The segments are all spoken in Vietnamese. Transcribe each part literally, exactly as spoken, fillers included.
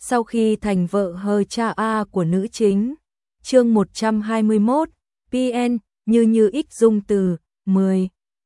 sau khi thành vợ hờ cha A của nữ chính. Chương một trăm hai mươi mốt, pê en, như như ích dung từ, mười.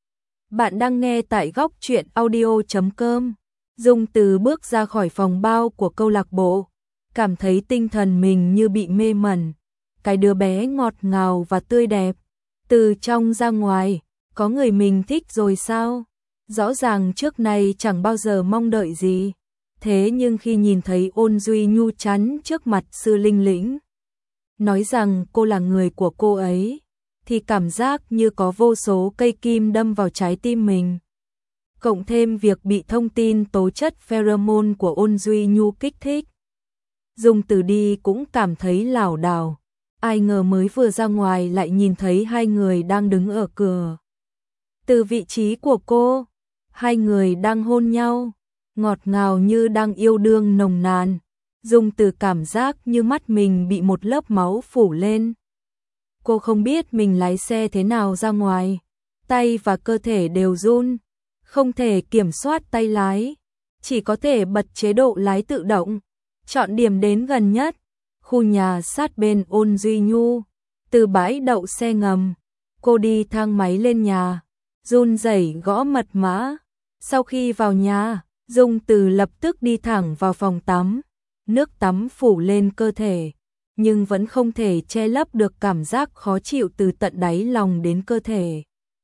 Bạn đang nghe tại góc truyện audio chấm com. Dung từ bước ra khỏi phòng bao của câu lạc bộ, cảm thấy tinh thần mình như bị mê mẩn. Cái đứa bé ngọt ngào và tươi đẹp, từ trong ra ngoài, có người mình thích rồi sao? Rõ ràng trước này chẳng bao giờ mong đợi gì. Thế nhưng khi nhìn thấy Ôn Duy Nhu chắn trước mặt Sư Linh Lĩnh, nói rằng cô là người của cô ấy, thì cảm giác như có vô số cây kim đâm vào trái tim mình. Cộng thêm việc bị thông tin tố chất pheromone của Ôn Duy Nhu kích thích, Dung từ đi cũng cảm thấy lảo đảo. Ai ngờ mới vừa ra ngoài lại nhìn thấy hai người đang đứng ở cửa. Từ vị trí của cô, hai người đang hôn nhau, ngọt ngào như đang yêu đương nồng nàn. Dung từ cảm giác như mắt mình bị một lớp máu phủ lên. Cô không biết mình lái xe thế nào ra ngoài, tay và cơ thể đều run, không thể kiểm soát tay lái, chỉ có thể bật chế độ lái tự động, chọn điểm đến gần nhất, khu nhà sát bên Ôn Duy Nhu. Từ bãi đậu xe ngầm, cô đi thang máy lên nhà, run rẩy gõ mật mã. Sau khi vào nhà, Dung từ lập tức đi thẳng vào phòng tắm. Nước tắm phủ lên cơ thể, nhưng vẫn không thể che lấp được cảm giác khó chịu từ tận đáy lòng đến cơ thể.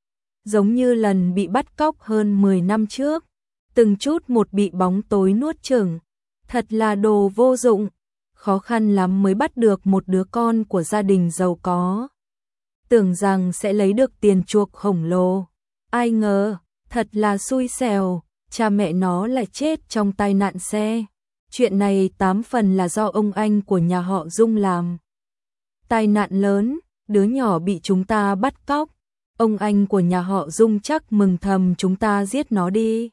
Giống như lần bị bắt cóc hơn mười năm trước, từng chút một bị bóng tối nuốt chửng. Thật là đồ vô dụng, khó khăn lắm mới bắt được một đứa con của gia đình giàu có. Tưởng rằng sẽ lấy được tiền chuộc khổng lồ, ai ngờ, thật là xui xẻo, cha mẹ nó lại chết trong tai nạn xe. Chuyện này tám phần là do ông anh của nhà họ Dung làm. Tai nạn lớn, đứa nhỏ bị chúng ta bắt cóc. Ông anh của nhà họ Dung chắc mừng thầm chúng ta giết nó đi,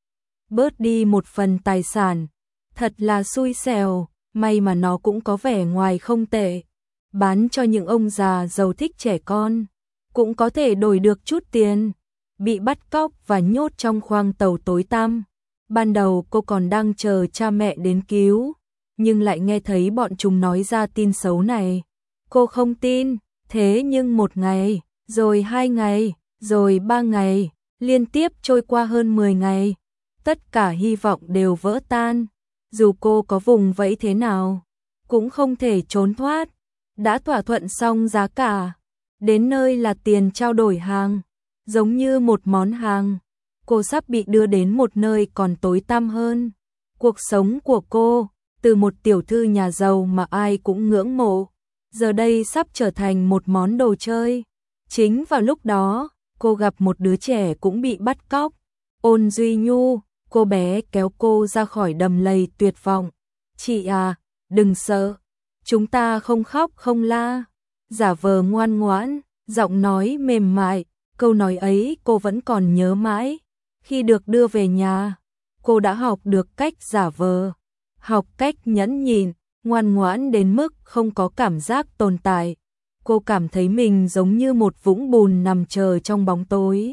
bớt đi một phần tài sản. Thật là xui xẻo, may mà nó cũng có vẻ ngoài không tệ. Bán cho những ông già giàu thích trẻ con, cũng có thể đổi được chút tiền. Bị bắt cóc và nhốt trong khoang tàu tối tăm. Ban đầu cô còn đang chờ cha mẹ đến cứu, nhưng lại nghe thấy bọn chúng nói ra tin xấu này. Cô không tin, thế nhưng một ngày, rồi hai ngày, rồi ba ngày, liên tiếp trôi qua hơn mười ngày. Tất cả hy vọng đều vỡ tan, dù cô có vùng vẫy thế nào, cũng không thể trốn thoát. Đã thỏa thuận xong giá cả, đến nơi là tiền trao đổi hàng, giống như một món hàng. Cô sắp bị đưa đến một nơi còn tối tăm hơn. Cuộc sống của cô, từ một tiểu thư nhà giàu mà ai cũng ngưỡng mộ, giờ đây sắp trở thành một món đồ chơi. Chính vào lúc đó, cô gặp một đứa trẻ cũng bị bắt cóc. Ôn Duy Nhu, cô bé kéo cô ra khỏi đầm lầy tuyệt vọng. Chị à, đừng sợ, chúng ta không khóc không la. Giả vờ ngoan ngoãn, giọng nói mềm mại, câu nói ấy cô vẫn còn nhớ mãi. Khi được đưa về nhà, cô đã học được cách giả vờ, học cách nhẫn nhịn, ngoan ngoãn đến mức không có cảm giác tồn tại. Cô cảm thấy mình giống như một vũng bùn nằm chờ trong bóng tối.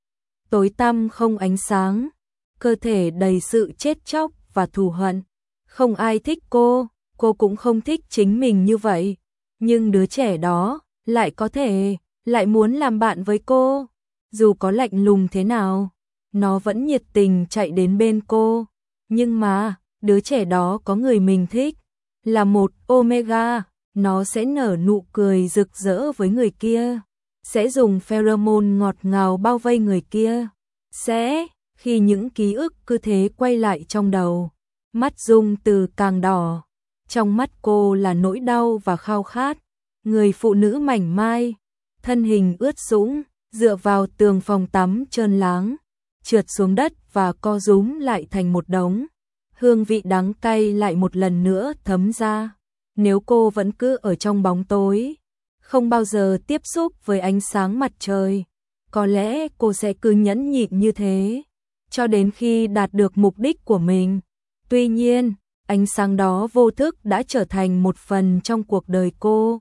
Tối tăm không ánh sáng, cơ thể đầy sự chết chóc và thù hận. Không ai thích cô, cô cũng không thích chính mình như vậy. Nhưng đứa trẻ đó lại có thể, lại muốn làm bạn với cô. Dù có lạnh lùng thế nào, nó vẫn nhiệt tình chạy đến bên cô. Nhưng mà, đứa trẻ đó có người mình thích, là một Omega, nó sẽ nở nụ cười rực rỡ với người kia, sẽ dùng pheromone ngọt ngào bao vây người kia. Sẽ, khi những ký ức cứ thế quay lại trong đầu, mắt Dung từ càng đỏ. Trong mắt cô là nỗi đau và khao khát. Người phụ nữ mảnh mai, thân hình ướt sũng, dựa vào tường phòng tắm trơn láng, trượt xuống đất và co rúm lại thành một đống. Hương vị đắng cay lại một lần nữa thấm ra. Nếu cô vẫn cứ ở trong bóng tối, không bao giờ tiếp xúc với ánh sáng mặt trời, có lẽ cô sẽ cứ nhẫn nhịn như thế, cho đến khi đạt được mục đích của mình. Tuy nhiên, ánh sáng đó vô thức đã trở thành một phần trong cuộc đời cô.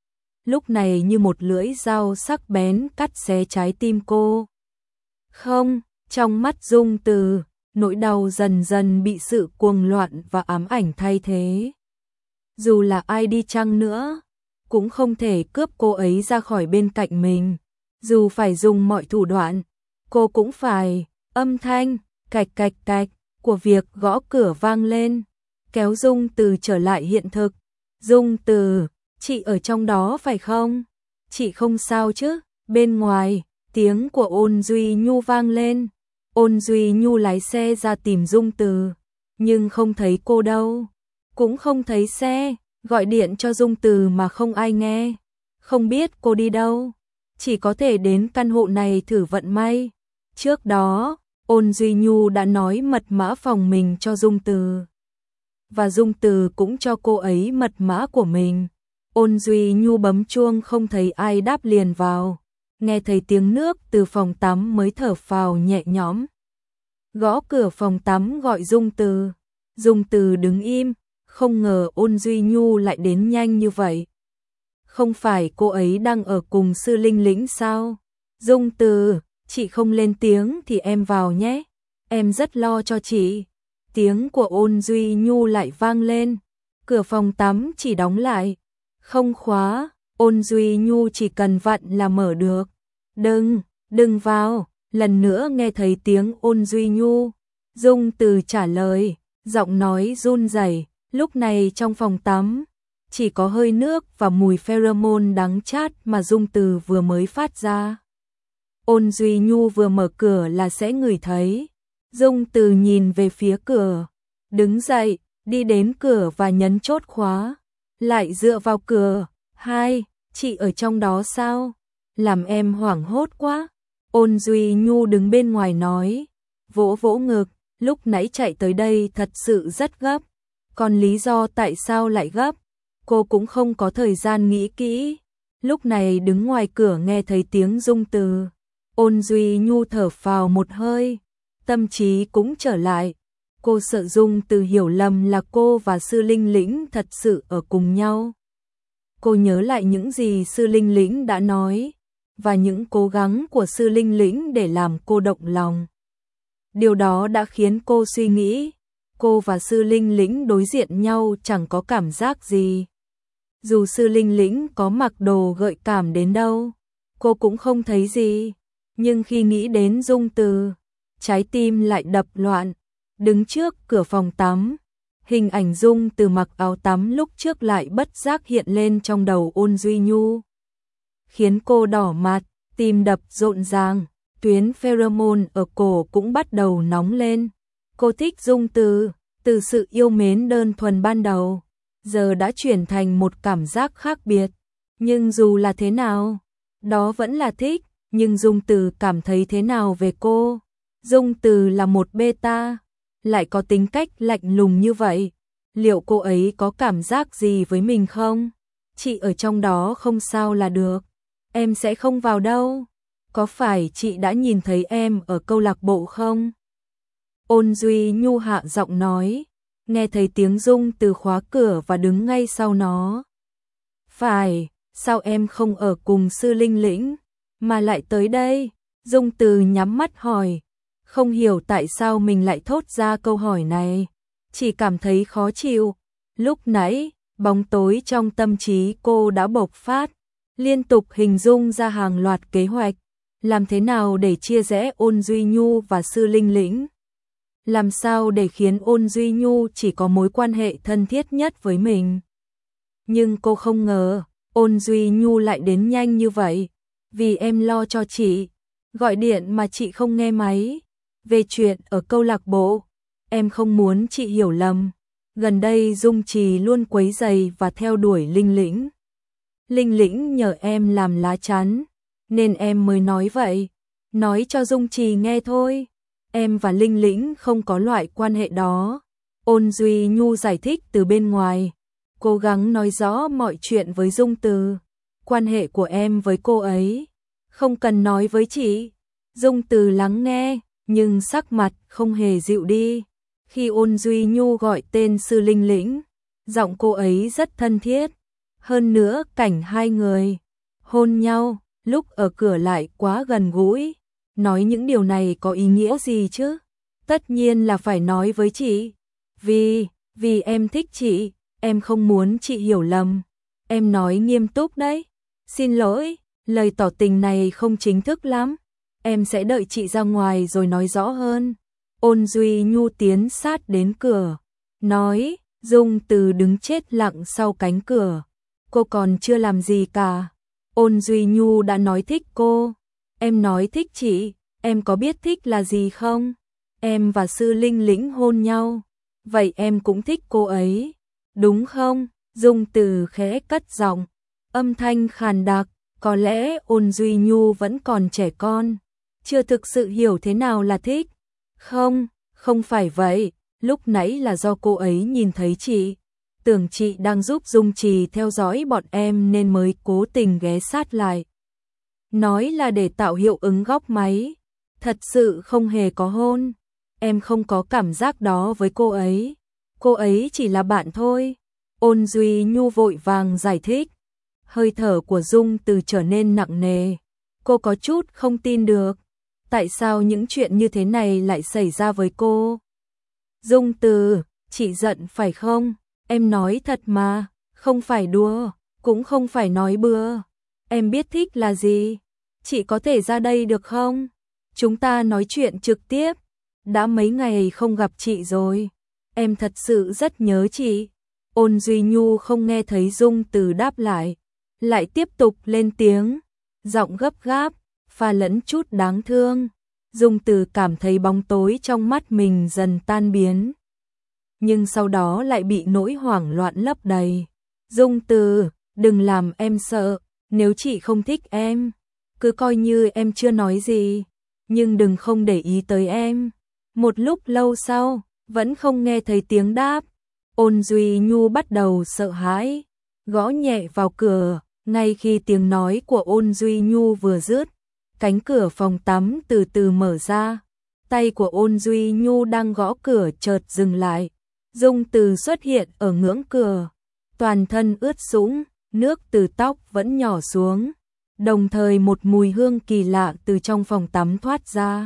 Lúc này như một lưỡi dao sắc bén cắt xé trái tim cô. Không, trong mắt Dung Từ, nỗi đau dần dần bị sự cuồng loạn và ám ảnh thay thế. Dù là ai đi chăng nữa, cũng không thể cướp cô ấy ra khỏi bên cạnh mình. Dù phải dùng mọi thủ đoạn, cô cũng phải. Âm thanh cạch cạch cạch của việc gõ cửa vang lên, kéo Dung Từ trở lại hiện thực. Dung Từ, chị ở trong đó phải không? Chị không sao chứ? Bên ngoài, tiếng của Ôn Duy Nhu vang lên. Ôn Duy Nhu lái xe ra tìm Dung Từ, nhưng không thấy cô đâu. Cũng không thấy xe, gọi điện cho Dung Từ mà không ai nghe. Không biết cô đi đâu, chỉ có thể đến căn hộ này thử vận may. Trước đó, Ôn Duy Nhu đã nói mật mã phòng mình cho Dung Từ. Và Dung Từ cũng cho cô ấy mật mã của mình. Ôn Duy Nhu bấm chuông không thấy ai đáp liền vào. Nghe thấy tiếng nước từ phòng tắm mới thở phào nhẹ nhõm. Gõ cửa phòng tắm gọi Dung Từ. Dung Từ đứng im, không ngờ Ôn Duy Nhu lại đến nhanh như vậy. Không phải cô ấy đang ở cùng Sư Linh Lĩnh sao? Dung Từ, chị không lên tiếng thì em vào nhé. Em rất lo cho chị. Tiếng của Ôn Duy Nhu lại vang lên. Cửa phòng tắm chỉ đóng lại, không khóa. Ôn Duy Nhu chỉ cần vặn là mở được. Đừng, đừng vào. Lần nữa nghe thấy tiếng Ôn Duy Nhu. Dung Từ trả lời, giọng nói run rẩy. Lúc này trong phòng tắm chỉ có hơi nước và mùi pheromone đắng chát mà Dung Từ vừa mới phát ra. Ôn Duy Nhu vừa mở cửa là sẽ ngửi thấy. Dung Từ nhìn về phía cửa, đứng dậy, đi đến cửa và nhấn chốt khóa, lại dựa vào cửa. Hai, chị ở trong đó sao? Làm em hoảng hốt quá. Ôn Duy Nhu đứng bên ngoài nói, vỗ vỗ ngực, lúc nãy chạy tới đây thật sự rất gấp. Còn lý do tại sao lại gấp, cô cũng không có thời gian nghĩ kỹ. Lúc này đứng ngoài cửa nghe thấy tiếng Dung Từ. Ôn Duy Nhu thở phào một hơi, tâm trí cũng trở lại. Cô sợ Dung Từ hiểu lầm là cô và Sư Linh Lĩnh thật sự ở cùng nhau. Cô nhớ lại những gì Sư Linh Lĩnh đã nói, và những cố gắng của Sư Linh Lĩnh để làm cô động lòng. Điều đó đã khiến cô suy nghĩ, cô và Sư Linh Lĩnh đối diện nhau chẳng có cảm giác gì. Dù Sư Linh Lĩnh có mặc đồ gợi cảm đến đâu, cô cũng không thấy gì. Nhưng khi nghĩ đến Dung Từ, trái tim lại đập loạn. Đứng trước cửa phòng tắm, hình ảnh Dung Từ mặc áo tắm lúc trước lại bất giác hiện lên trong đầu Ôn Duy Nhu, khiến cô đỏ mặt, tim đập rộn ràng, tuyến pheromone ở cổ cũng bắt đầu nóng lên. Cô thích Dung Từ, từ sự yêu mến đơn thuần ban đầu, giờ đã chuyển thành một cảm giác khác biệt. Nhưng dù là thế nào, đó vẫn là thích. Nhưng Dung Từ cảm thấy thế nào về cô? Dung Từ là một beta, lại có tính cách lạnh lùng như vậy. Liệu cô ấy có cảm giác gì với mình không? Chị ở trong đó không sao là được. Em sẽ không vào đâu. Có phải chị đã nhìn thấy em ở câu lạc bộ không? Ôn Duy Nhu hạ giọng nói, nghe thấy tiếng Dung Từ khóa cửa và đứng ngay sau nó. Phải, sao em không ở cùng Sư Linh Lĩnh mà lại tới đây? Dung Từ nhắm mắt hỏi, không hiểu tại sao mình lại thốt ra câu hỏi này, chỉ cảm thấy khó chịu. Lúc nãy, bóng tối trong tâm trí cô đã bộc phát, liên tục hình dung ra hàng loạt kế hoạch, làm thế nào để chia rẽ Ôn Duy Nhu và Sư Linh Lĩnh, làm sao để khiến Ôn Duy Nhu chỉ có mối quan hệ thân thiết nhất với mình. Nhưng cô không ngờ, Ôn Duy Nhu lại đến nhanh như vậy. Vì em lo cho chị, gọi điện mà chị không nghe máy. Về chuyện ở câu lạc bộ, em không muốn chị hiểu lầm. Gần đây Dung Trì luôn quấy rầy và theo đuổi Linh Lĩnh. Linh Lĩnh nhờ em làm lá chắn, nên em mới nói vậy. Nói cho Dung Trì nghe thôi. Em và Linh Lĩnh không có loại quan hệ đó. Ôn Duy Nhu giải thích từ bên ngoài, cố gắng nói rõ mọi chuyện với Dung Từ. Quan hệ của em với cô ấy, không cần nói với chị. Dung Từ lắng nghe, nhưng sắc mặt không hề dịu đi. Khi Ôn Duy Nhu gọi tên Sư Linh Lĩnh, giọng cô ấy rất thân thiết. Hơn nữa cảnh hai người hôn nhau lúc ở cửa lại quá gần gũi. Nói những điều này có ý nghĩa gì chứ? Tất nhiên là phải nói với chị. Vì, vì em thích chị, em không muốn chị hiểu lầm. Em nói nghiêm túc đấy. Xin lỗi, lời tỏ tình này không chính thức lắm. Em sẽ đợi chị ra ngoài rồi nói rõ hơn. Ôn Duy Nhu tiến sát đến cửa, nói. Dung Từ đứng chết lặng sau cánh cửa. Cô còn chưa làm gì cả. Ôn Duy Nhu đã nói thích cô. Em nói thích chị, em có biết thích là gì không? Em và Sư Linh Lĩnh hôn nhau. Vậy em cũng thích cô ấy, đúng không? Dung Từ khẽ cất giọng, âm thanh khàn đặc. Có lẽ Ôn Duy Nhu vẫn còn trẻ con, chưa thực sự hiểu thế nào là thích. Không, không phải vậy. Lúc nãy là do cô ấy nhìn thấy chị, tưởng chị đang giúp Dung Trì theo dõi bọn em nên mới cố tình ghé sát lại. Nói là để tạo hiệu ứng góc máy. Thật sự không hề có hôn. Em không có cảm giác đó với cô ấy. Cô ấy chỉ là bạn thôi. Ôn Duy Nhu vội vàng giải thích. Hơi thở của Dung Từ trở nên nặng nề. Cô có chút không tin được. Tại sao những chuyện như thế này lại xảy ra với cô? Dung Từ, chị giận phải không? Em nói thật mà, không phải đùa, cũng không phải nói bừa. Em biết thích là gì? Chị có thể ra đây được không? Chúng ta nói chuyện trực tiếp. Đã mấy ngày không gặp chị rồi. Em thật sự rất nhớ chị. Ôn Duy Nhu không nghe thấy Dung Từ đáp lại, lại tiếp tục lên tiếng, giọng gấp gáp, pha lẫn chút đáng thương. Dung Từ cảm thấy bóng tối trong mắt mình dần tan biến, nhưng sau đó lại bị nỗi hoảng loạn lấp đầy. Dung Từ, đừng làm em sợ, nếu chị không thích em, cứ coi như em chưa nói gì, nhưng đừng không để ý tới em. Một lúc lâu sau, vẫn không nghe thấy tiếng đáp. Ôn Duy Nhu bắt đầu sợ hãi, gõ nhẹ vào cửa. Ngay khi tiếng nói của Ôn Duy Nhu vừa dứt, cánh cửa phòng tắm từ từ mở ra. Tay của Ôn Duy Nhu đang gõ cửa chợt dừng lại. Dung Từ xuất hiện ở ngưỡng cửa, toàn thân ướt sũng, nước từ tóc vẫn nhỏ xuống. Đồng thời một mùi hương kỳ lạ từ trong phòng tắm thoát ra.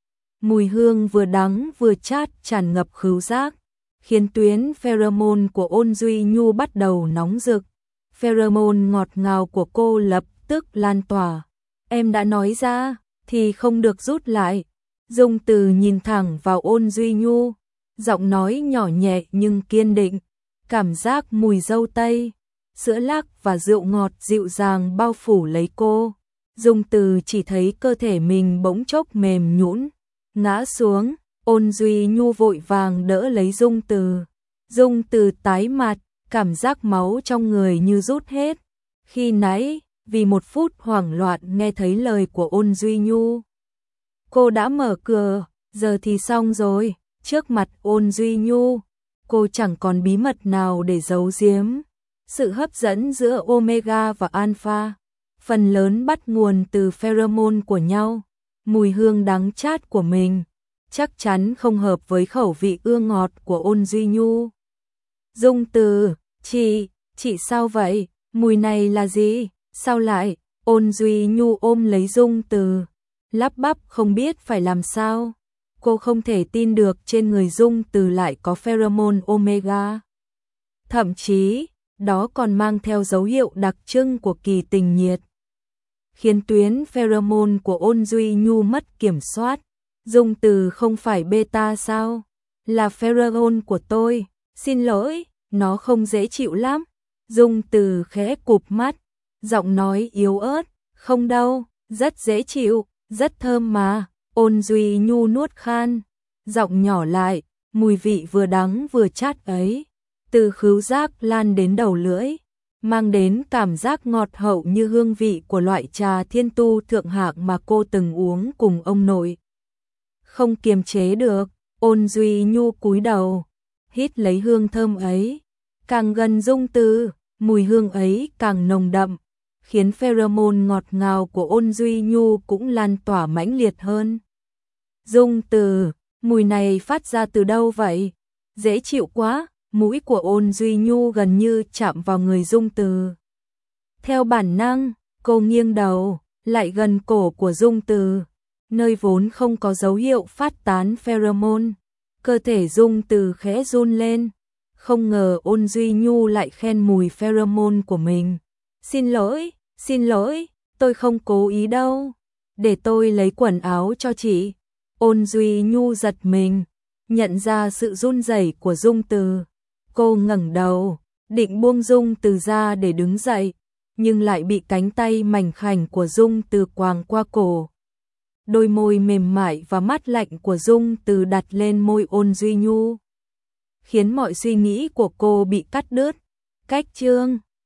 Mùi hương vừa đắng vừa chát tràn ngập khứu giác, khiến tuyến pheromone của Ôn Duy Nhu bắt đầu nóng rực. Pheromone ngọt ngào của cô lập tức lan tỏa. Em đã nói ra, thì không được rút lại. Dung Từ nhìn thẳng vào Ôn Duy Nhu, giọng nói nhỏ nhẹ nhưng kiên định. Cảm giác mùi dâu tây, sữa lắc và rượu ngọt dịu dàng bao phủ lấy cô. Dung Từ chỉ thấy cơ thể mình bỗng chốc mềm nhũn, ngã xuống. Ôn Duy Nhu vội vàng đỡ lấy Dung Từ. Dung Từ tái mặt, cảm giác máu trong người như rút hết. Khi nãy, vì một phút hoảng loạn nghe thấy lời của Ôn Duy Nhu, cô đã mở cửa, giờ thì xong rồi. Trước mặt Ôn Duy Nhu, cô chẳng còn bí mật nào để giấu giếm. Sự hấp dẫn giữa Omega và Alpha, phần lớn bắt nguồn từ pheromone của nhau. Mùi hương đắng chát của mình chắc chắn không hợp với khẩu vị ưa ngọt của Ôn Duy Nhu. Dung Từ, chị, chị sao vậy? Mùi này là gì? Sao lại? Ôn Duy Nhu ôm lấy Dung Từ, lắp bắp không biết phải làm sao. Cô không thể tin được trên người Dung Từ lại có pheromone Omega. Thậm chí, đó còn mang theo dấu hiệu đặc trưng của kỳ tình nhiệt, khiến tuyến pheromone của Ôn Duy Nhu mất kiểm soát. Dung Từ không phải beta sao? Là pheromone của tôi. Xin lỗi, nó không dễ chịu lắm. Dung Từ khẽ cụp mắt, giọng nói yếu ớt, không đâu, rất dễ chịu, rất thơm mà. Ôn Duy Nhu nuốt khan, giọng nhỏ lại, mùi vị vừa đắng vừa chát ấy, từ khứu giác lan đến đầu lưỡi, mang đến cảm giác ngọt hậu như hương vị của loại trà thiên tu thượng hạng mà cô từng uống cùng ông nội. Không kiềm chế được, Ôn Duy Nhu cúi đầu, hít lấy hương thơm ấy, càng gần Dung Từ, mùi hương ấy càng nồng đậm, khiến pheromone ngọt ngào của Ôn Duy Nhu cũng lan tỏa mãnh liệt hơn. Dung Từ, mùi này phát ra từ đâu vậy? Dễ chịu quá. Mũi của Ôn Duy Nhu gần như chạm vào người Dung Từ. Theo bản năng, cô nghiêng đầu, lại gần cổ của Dung Từ. nơi vốn không có dấu hiệu phát tán pheromone. Cơ thể Dung Từ khẽ run lên, không ngờ Ôn Duy Nhu lại khen mùi pheromone của mình. Xin lỗi, xin lỗi, tôi không cố ý đâu. Để tôi lấy quần áo cho chị. Ôn Duy Nhu giật mình, nhận ra sự run rẩy của Dung Từ. Cô ngẩng đầu, định buông Dung Từ ra để đứng dậy, nhưng lại bị cánh tay mảnh khảnh của Dung Từ quàng qua cổ. Đôi môi mềm mại và mát lạnh của Dung Từ đặt lên môi Ôn Duy Nhu, khiến mọi suy nghĩ của cô bị cắt đứt. Cách chương